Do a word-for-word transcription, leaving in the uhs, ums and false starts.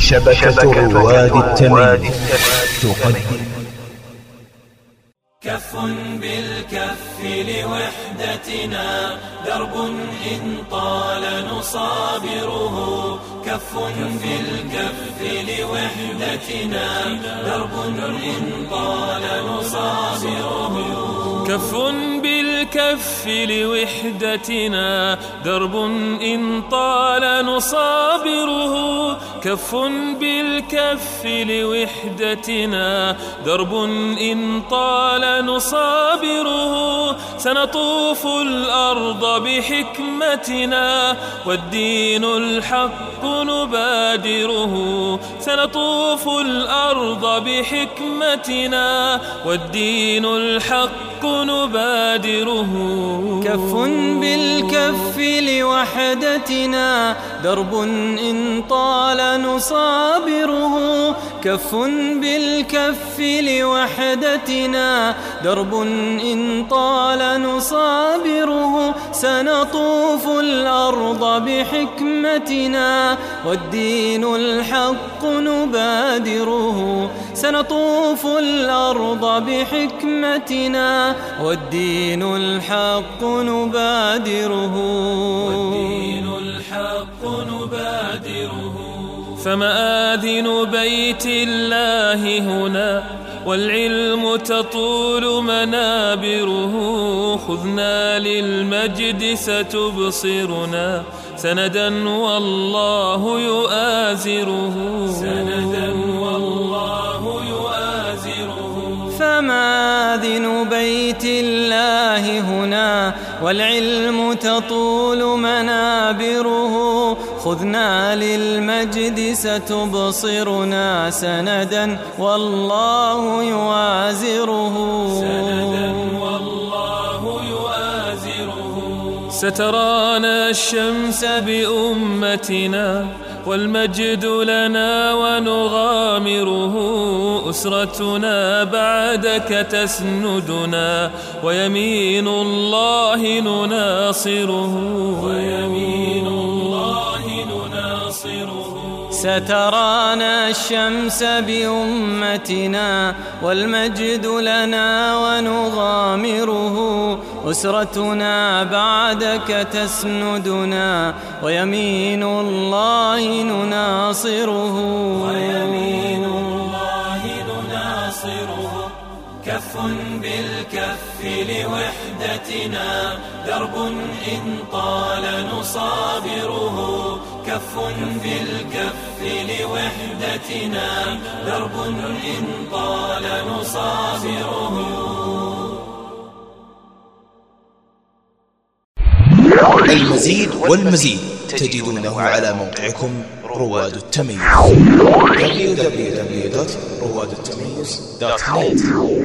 شبكة رواد التمييز تقدم كف بالكف لوحدتنا درب إن طال نصابره كف بالكف لوحدتنا درب إن طال نصابره كف بالكف لوحدتنا درب إن طال نصابره كف بالكف لوحدتنا درب إن طال نصابره سنطوف الأرض بحكمتنا والدين الحق نبادره سنطوف الأرض بحكمتنا والدين الحق نبادره كف بالكف لوحدتنا درب إن طال نصابره كف بالكف لوحدتنا درب إن طال نصابره سنطوف الأرض بحكمتنا والدين الحق نبادره سنطوف الأرض بحكمتنا والدين الحق نبادره والدين الحق نبادره فمآذن بيت الله هنا والعلم تطول منابره خذنا للمجد ستبصرنا سندا والله يؤازره سندا والله يؤازره فمآذن بيت الله هنا والعلم تطول منابره خذنا للمجد ستبصرنا سندا والله يوازره سندا والله يوازره سترانا الشمس بأمتنا والمجد لنا ونغامره أسرتنا بعدك تسندنا ويمين الله نناصره ويمين الله نناصره سترانا الشمس بأمتنا والمجد لنا ونغامره أسرتنا بعدك تسندنا ويمين الله نناصره ويمين الله نناصره كف بالكف لوحدتنا درب إن طال نصابره كف بالكف لوحدتنا درب إن طال نصابره المزيد والمزيد تجدونه على موقعكم رواد التمييز دبليو دبليو دبليو دوت رواد التمييز دوت نت.